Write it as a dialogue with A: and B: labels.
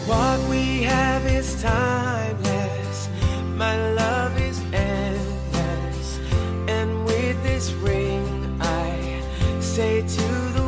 A: What we have is timeless, my love is endless, and with this ring I say to the